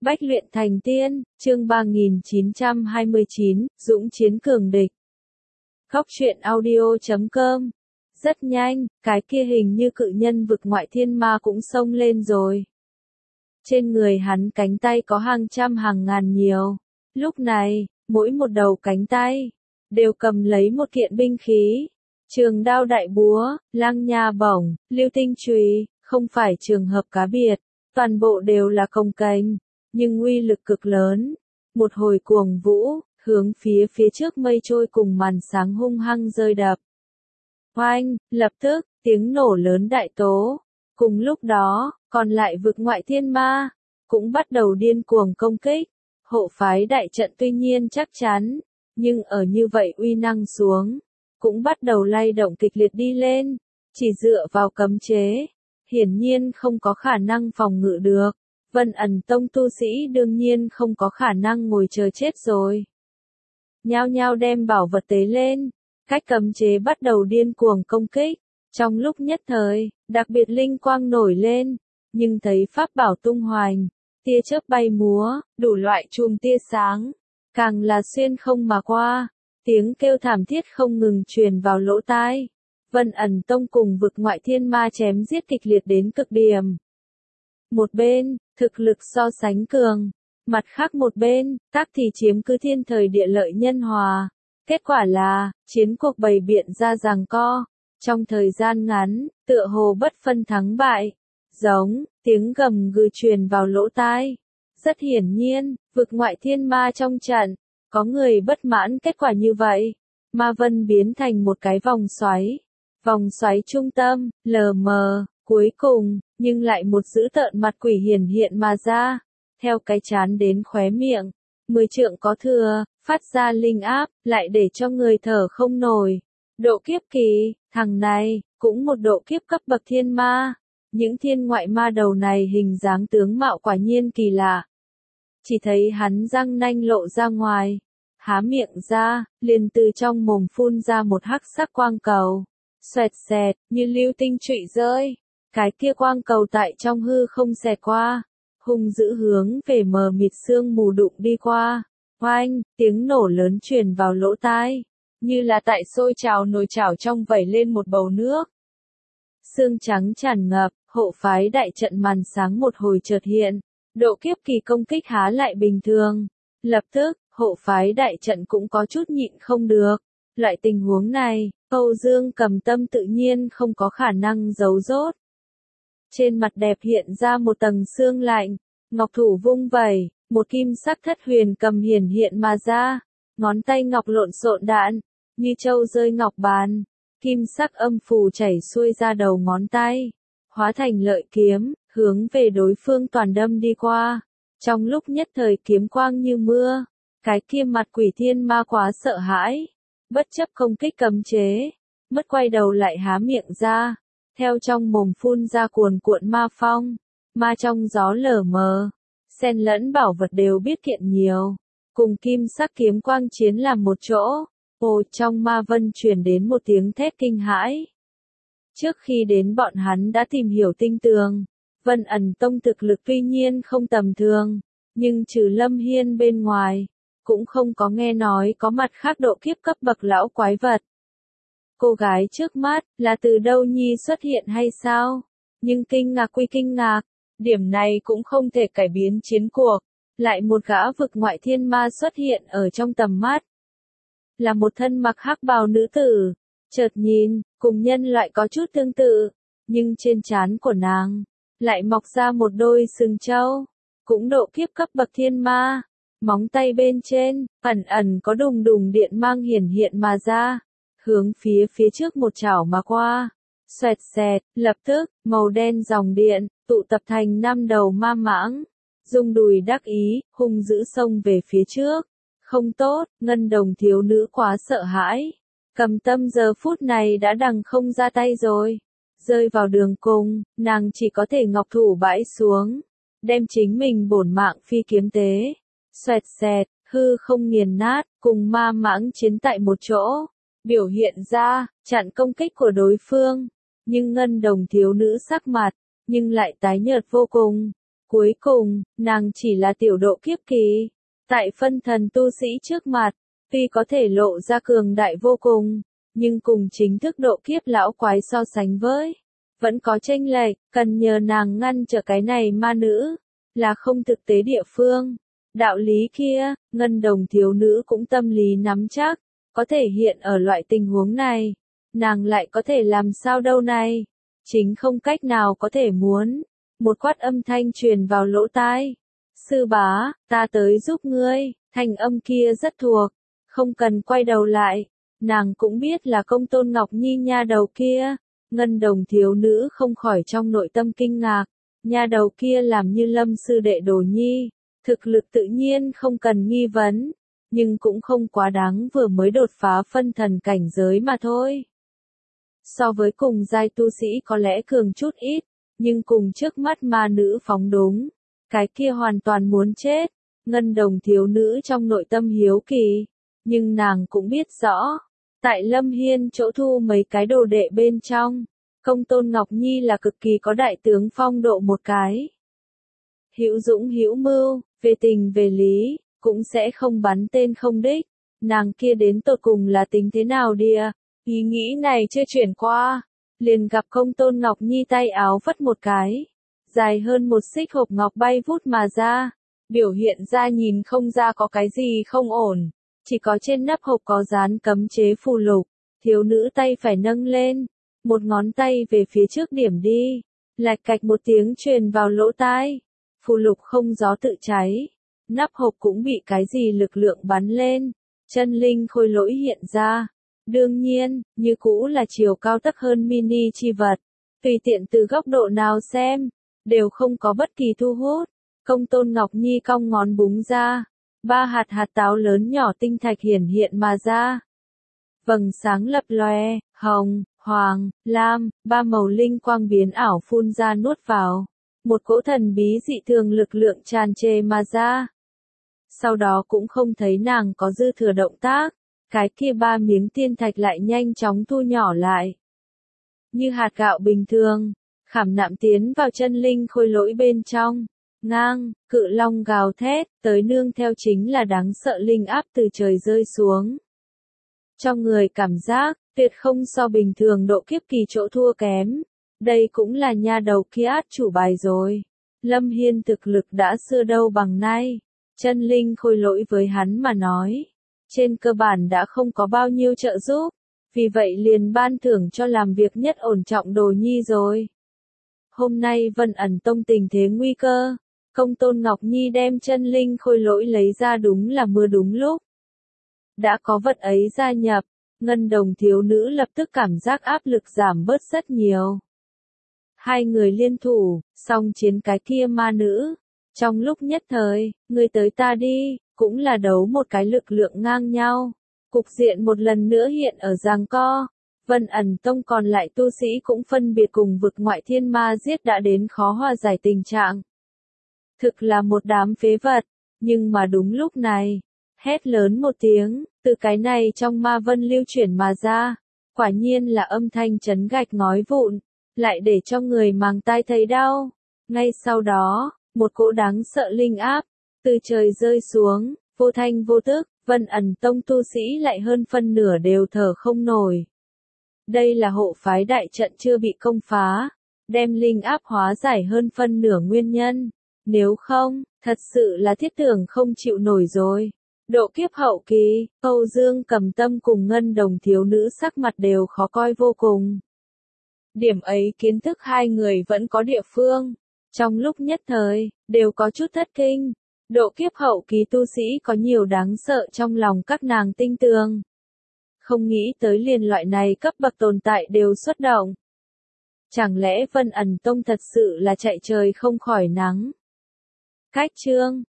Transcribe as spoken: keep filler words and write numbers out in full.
Bách luyện thành tiên, chương ba nghìn chín trăm hai mươi chín, dũng chiến cường địch. Khóc chuyện audio chấm com. Rất nhanh, cái kia hình như cự nhân vực ngoại thiên ma cũng xông lên rồi. Trên người hắn cánh tay có hàng trăm hàng ngàn nhiều. Lúc này, mỗi một đầu cánh tay, đều cầm lấy một kiện binh khí. Trường đao đại búa, lang nha bổng, lưu tinh chùy, không phải trường hợp cá biệt. Toàn bộ đều là công kềnh, nhưng uy lực cực lớn. Một hồi cuồng vũ, hướng phía phía trước mây trôi cùng màn sáng hung hăng rơi đập. Oanh, lập tức, tiếng nổ lớn đại tố. Cùng lúc đó, còn lại vực ngoại thiên ma, cũng bắt đầu điên cuồng công kích. Hộ phái đại trận tuy nhiên chắc chắn, nhưng ở như vậy uy năng xuống, cũng bắt đầu lay động kịch liệt đi lên. Chỉ dựa vào cấm chế, hiển nhiên không có khả năng phòng ngự được. Vân ẩn tông tu sĩ đương nhiên không có khả năng ngồi chờ chết rồi. Nhao nhao đem bảo vật tế lên, cách cấm chế bắt đầu điên cuồng công kích. Trong lúc nhất thời, đặc biệt linh quang nổi lên, nhưng thấy pháp bảo tung hoành, tia chớp bay múa, đủ loại chùm tia sáng, càng là xuyên không mà qua, tiếng kêu thảm thiết không ngừng truyền vào lỗ tai. Vân ẩn tông cùng vực ngoại thiên ma chém giết kịch liệt đến cực điểm. Một bên, thực lực so sánh cường, mặt khác một bên, tác thì chiếm cứ thiên thời địa lợi nhân hòa. Kết quả là, chiến cuộc bày biện ra giằng co, trong thời gian ngắn, tựa hồ bất phân thắng bại. Giống, tiếng gầm gừ truyền vào lỗ tai. Rất hiển nhiên, vực ngoại thiên ma trong trận, có người bất mãn kết quả như vậy. Ma vân biến thành một cái vòng xoáy. Vòng xoáy trung tâm, lờ mờ, cuối cùng, nhưng lại một dữ tợn mặt quỷ hiển hiện mà ra. Theo cái chán đến khóe miệng, mười trượng có thừa, phát ra linh áp, lại để cho người thở không nổi. Độ kiếp kỳ, thằng này, cũng một độ kiếp cấp bậc thiên ma. Những thiên ngoại ma đầu này hình dáng tướng mạo quả nhiên kỳ lạ. Chỉ thấy hắn răng nanh lộ ra ngoài, há miệng ra, liền từ trong mồm phun ra một hắc sắc quang cầu. Xoẹt xẹt, như lưu tinh trụy rơi. Cái kia quang cầu tại trong hư không xẹt qua, hung dữ hướng về mờ mịt sương mù đụng đi qua. Oanh, tiếng nổ lớn truyền vào lỗ tai, như là tại sôi trào nồi chảo trong vẩy lên một bầu nước. Sương trắng tràn ngập, hộ phái đại trận màn sáng một hồi chợt hiện, độ kiếp kỳ công kích há lại bình thường. Lập tức, hộ phái đại trận cũng có chút nhịn không được. Loại tình huống này, Âu Dương Cầm Tâm tự nhiên không có khả năng giấu giốt. Trên mặt đẹp hiện ra một tầng sương lạnh, ngọc thủ vung vẩy, một kim sắc thất huyền cầm hiển hiện mà ra, ngón tay ngọc lộn xộn đạn, như châu rơi ngọc bàn, kim sắc âm phù chảy xuôi ra đầu ngón tay, hóa thành lợi kiếm, hướng về đối phương toàn đâm đi qua. Trong lúc nhất thời kiếm quang như mưa, cái kia mặt quỷ thiên ma quá sợ hãi, bất chấp công kích cấm chế, mất quay đầu lại há miệng ra. Theo trong mồm phun ra cuồn cuộn ma phong, ma trong gió lờ mờ, xen lẫn bảo vật đều biết kiện nhiều, cùng kim sắc kiếm quang chiến làm một chỗ. Ồ, trong ma vân truyền đến một tiếng thét kinh hãi. Trước khi đến bọn hắn đã tìm hiểu tinh tường, Vân ẩn tông thực lực tuy nhiên không tầm thường, nhưng trừ Lâm Hiên bên ngoài, cũng không có nghe nói có mặt khác độ kiếp cấp bậc lão quái vật. Cô gái trước mắt, là từ đâu nhi xuất hiện hay sao? Nhưng kinh ngạc quy kinh ngạc, điểm này cũng không thể cải biến chiến cuộc. Lại một gã vực ngoại thiên ma xuất hiện ở trong tầm mắt. Là một thân mặc hắc bào nữ tử, chợt nhìn, cùng nhân loại có chút tương tự, nhưng trên trán của nàng, lại mọc ra một đôi sừng trâu, cũng độ kiếp cấp bậc thiên ma. Móng tay bên trên, ẩn ẩn có đùng đùng điện mang hiển hiện mà ra. Hướng phía phía trước một chảo mà qua, xoẹt xẹt, lập tức, màu đen dòng điện, tụ tập thành năm đầu ma mãng, rung đùi đắc ý, hung dữ xông về phía trước. Không tốt, ngân đồng thiếu nữ quá sợ hãi, Cầm Tâm giờ phút này đã đằng không ra tay rồi, rơi vào đường cùng, nàng chỉ có thể ngọc thủ bãi xuống, đem chính mình bổn mạng phi kiếm tế, xoẹt xẹt, hư không nghiền nát, cùng ma mãng chiến tại một chỗ. Biểu hiện ra, chặn công kích của đối phương, nhưng ngân đồng thiếu nữ sắc mặt, nhưng lại tái nhợt vô cùng. Cuối cùng, nàng chỉ là tiểu độ kiếp kỳ. Tại phân thần tu sĩ trước mặt, tuy có thể lộ ra cường đại vô cùng, nhưng cùng chính thức độ kiếp lão quái so sánh với, vẫn có chênh lệch, cần nhờ nàng ngăn trở cái này ma nữ, là không thực tế địa phương. Đạo lý kia, ngân đồng thiếu nữ cũng tâm lý nắm chắc, có thể hiện ở loại tình huống này, nàng lại có thể làm sao đâu này, chính không cách nào có thể muốn. Một quát âm thanh truyền vào lỗ tai. Sư bá, ta tới giúp ngươi, thanh âm kia rất thuộc, không cần quay đầu lại, nàng cũng biết là Công Tôn Ngọc Nhi nha đầu kia. Ngân đồng thiếu nữ không khỏi trong nội tâm kinh ngạc, nha đầu kia làm như Lâm sư đệ đồ nhi, thực lực tự nhiên không cần nghi vấn, nhưng cũng không quá đáng, vừa mới đột phá phân thần cảnh giới mà thôi. So với cùng giai tu sĩ có lẽ cường chút ít, nhưng cùng trước mắt ma nữ phóng đúng, cái kia hoàn toàn muốn chết. Ngân đồng thiếu nữ trong nội tâm hiếu kỳ, nhưng nàng cũng biết rõ, tại Lâm Hiên chỗ thu mấy cái đồ đệ bên trong, Công Tôn Ngọc Nhi là cực kỳ có đại tướng phong độ một cái. Hữu dũng hữu mưu, về tình về lý, cũng sẽ không bắn tên không đích. Nàng kia đến tột cùng là tính thế nào đìa? Ý nghĩ này chưa chuyển qua, liền gặp Công Tôn Ngọc Nhi tay áo phất một cái, dài hơn một xích hộp ngọc bay vút mà ra, biểu hiện ra nhìn không ra có cái gì không ổn, chỉ có trên nắp hộp có dán cấm chế phù lục. Thiếu nữ tay phải nâng lên, một ngón tay về phía trước điểm đi, lạch cạch một tiếng truyền vào lỗ tai, phù lục không gió tự cháy, nắp hộp cũng bị cái gì lực lượng bắn lên, chân linh khôi lỗi hiện ra. Đương nhiên, như cũ là chiều cao tấc hơn mini chi vật, tùy tiện từ góc độ nào xem, đều không có bất kỳ thu hút. Công Tôn Ngọc Nhi cong ngón búng ra, ba hạt hạt táo lớn nhỏ tinh thạch hiển hiện mà ra. Vầng sáng lập lòe, hồng, hoàng, lam, ba màu linh quang biến ảo phun ra nuốt vào, một cỗ thần bí dị thường lực lượng tràn trề mà ra. Sau đó cũng không thấy nàng có dư thừa động tác, cái kia ba miếng tiên thạch lại nhanh chóng thu nhỏ lại. Như hạt gạo bình thường, khảm nạm tiến vào chân linh khôi lỗi bên trong. Ngang, cự long gào thét, tới nương theo chính là đáng sợ linh áp từ trời rơi xuống. Cho người cảm giác, tuyệt không so bình thường độ kiếp kỳ chỗ thua kém. Đây cũng là nha đầu kia át chủ bài rồi. Lâm Hiên thực lực đã xưa đâu bằng nay. Chân linh khôi lỗi với hắn mà nói, trên cơ bản đã không có bao nhiêu trợ giúp. Vì vậy liền ban thưởng cho làm việc nhất ổn trọng đồ nhi rồi. Hôm nay Vân Ẩn Tông tình thế nguy cơ. Công Tôn Ngọc Nhi đem chân linh khôi lỗi lấy ra đúng là mưa đúng lúc. Đã có vật ấy gia nhập, ngân đồng thiếu nữ lập tức cảm giác áp lực giảm bớt rất nhiều. Hai người liên thủ, song chiến cái kia ma nữ. Trong lúc nhất thời, người tới ta đi, cũng là đấu một cái lực lượng ngang nhau. Cục diện một lần nữa hiện ở giằng co. Vân Ẩn Tông còn lại tu sĩ cũng phân biệt cùng vực ngoại thiên ma giết đã đến khó hòa giải tình trạng. Thực là một đám phế vật, nhưng mà đúng lúc này, hét lớn một tiếng, từ cái này trong ma vân lưu chuyển mà ra, quả nhiên là âm thanh chấn gạch ngói vụn, lại để cho người màng tai thấy đau. Ngay sau đó, một cỗ đáng sợ linh áp, từ trời rơi xuống, vô thanh vô tức, Vân Ẩn Tông tu sĩ lại hơn phân nửa đều thở không nổi. Đây là hộ phái đại trận chưa bị công phá, đem linh áp hóa giải hơn phân nửa nguyên nhân. Nếu không, thật sự là thiết tưởng không chịu nổi rồi. Độ kiếp hậu kỳ, Âu Dương Cầm Tâm cùng ngân đồng thiếu nữ sắc mặt đều khó coi vô cùng. Điểm ấy kiến thức hai người vẫn có địa phương. Trong lúc nhất thời, đều có chút thất kinh. Độ kiếp hậu kỳ tu sĩ có nhiều đáng sợ trong lòng các nàng tinh tường. Không nghĩ tới liền loại này cấp bậc tồn tại đều xuất động. Chẳng lẽ Vân Ẩn Tông thật sự là chạy trời không khỏi nắng? Cách chương